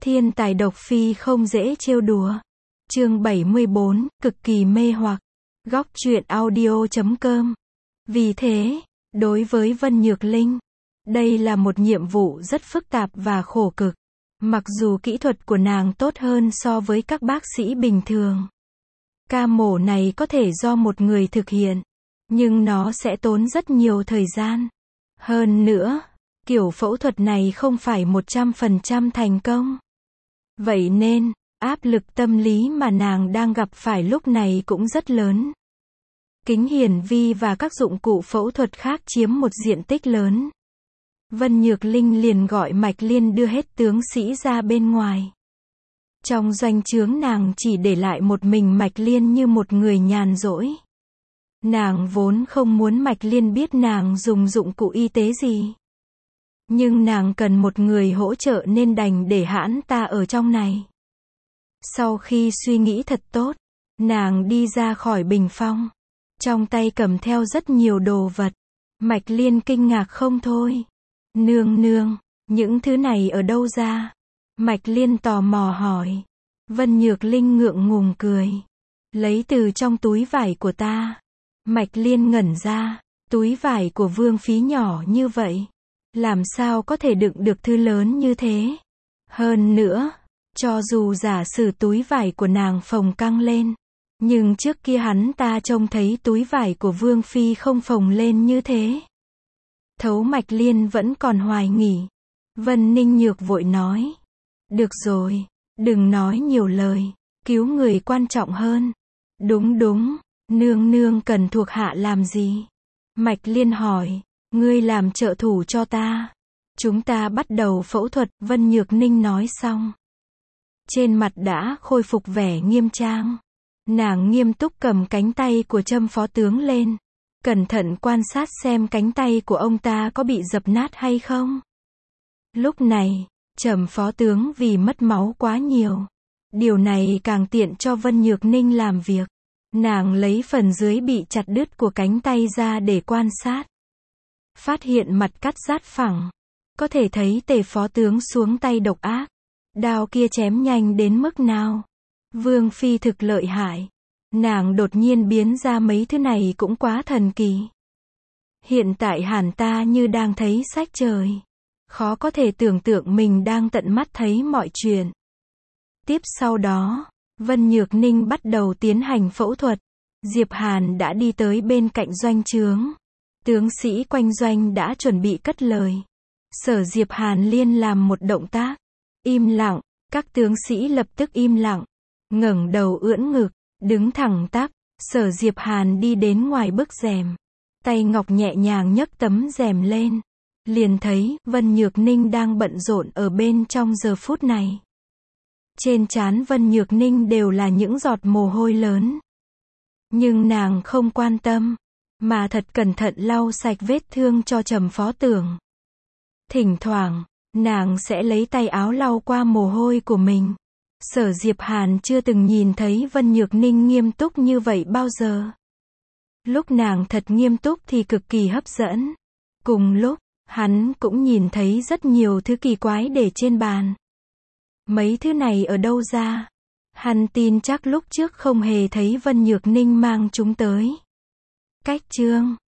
Thiên tài độc phi không dễ trêu đùa. Chương 74, cực kỳ mê hoặc. Góc truyện audio.com. Vì thế, đối với Vân Nhược Linh, đây là một nhiệm vụ rất phức tạp và khổ cực. Mặc dù kỹ thuật của nàng tốt hơn so với các bác sĩ bình thường. Ca mổ này có thể do một người thực hiện, nhưng nó sẽ tốn rất nhiều thời gian. Hơn nữa, kiểu phẫu thuật này không phải 100% thành công. Vậy nên, áp lực tâm lý mà nàng đang gặp phải lúc này cũng rất lớn. Kính hiển vi và các dụng cụ phẫu thuật khác chiếm một diện tích lớn. Vân Nhược Linh liền gọi Mạch Liên đưa hết tướng sĩ ra bên ngoài. Trong doanh trướng nàng chỉ để lại một mình Mạch Liên như một người nhàn rỗi. Nàng vốn không muốn Mạch Liên biết nàng dùng dụng cụ y tế gì. Nhưng nàng cần một người hỗ trợ nên đành để hãn ta ở trong này. Sau khi suy nghĩ thật tốt, nàng đi ra khỏi bình phong. Trong tay cầm theo rất nhiều đồ vật. Mạch Liên kinh ngạc không thôi. Nương nương, những thứ này ở đâu ra? Mạch Liên tò mò hỏi. Vân Nhược Linh ngượng ngùng cười. Lấy từ trong túi vải của ta. Mạch Liên ngẩn ra. Túi vải của Vương Phí nhỏ như vậy. Làm sao có thể đựng được thứ lớn như thế? Hơn nữa, cho dù giả sử túi vải của nàng phồng căng lên. Nhưng trước kia hắn ta trông thấy túi vải của Vương Phi không phồng lên như thế. Thấu Mạch Liên vẫn còn hoài nghi. Vân Ninh Nhược vội nói. Được rồi, đừng nói nhiều lời, cứu người quan trọng hơn. Đúng, nương nương cần thuộc hạ làm gì? Mạch Liên hỏi, ngươi làm trợ thủ cho ta. Chúng ta bắt đầu phẫu thuật, Vân Nhược Ninh nói xong. Trên mặt đã khôi phục vẻ nghiêm trang. Nàng nghiêm túc cầm cánh tay của Trâm phó tướng lên. Cẩn thận quan sát xem cánh tay của ông ta có bị dập nát hay không. Lúc này, Trầm phó tướng vì mất máu quá nhiều. Điều này càng tiện cho Vân Nhược Ninh làm việc. Nàng lấy phần dưới bị chặt đứt của cánh tay ra để quan sát. Phát hiện mặt cắt rát phẳng. Có thể thấy Tề phó tướng xuống tay độc ác. Đao kia chém nhanh đến mức nào. Vương Phi thực lợi hại. Nàng đột nhiên biến ra mấy thứ này cũng quá thần kỳ. Hiện tại hẳn ta như đang thấy sách trời. Khó có thể tưởng tượng mình đang tận mắt thấy mọi chuyện. Tiếp sau đó, Vân Nhược Ninh bắt đầu tiến hành phẫu thuật. Diệp Hàn đã đi tới bên cạnh doanh trướng. Tướng sĩ quanh doanh đã chuẩn bị cất lời. Sở Diệp Hàn liên làm một động tác. Im lặng, các tướng sĩ lập tức im lặng. Ngẩng đầu ưỡn ngực, đứng thẳng tắp. Sở Diệp Hàn đi đến ngoài bức rèm. Tay ngọc nhẹ nhàng nhấc tấm rèm lên. Liền thấy Vân Nhược Ninh đang bận rộn ở bên trong giờ phút này. Trên trán Vân Nhược Ninh đều là những giọt mồ hôi lớn. Nhưng nàng không quan tâm, mà thật cẩn thận lau sạch vết thương cho Trầm phó tưởng. Thỉnh thoảng, nàng sẽ lấy tay áo lau qua mồ hôi của mình. Sở Diệp Hàn chưa từng nhìn thấy Vân Nhược Ninh nghiêm túc như vậy bao giờ. Lúc nàng thật nghiêm túc thì cực kỳ hấp dẫn. Cùng lúc, hắn cũng nhìn thấy rất nhiều thứ kỳ quái để trên bàn. Mấy thứ này ở đâu ra? Hắn tin chắc lúc trước không hề thấy Vân Nhược Ninh mang chúng tới. Cách chương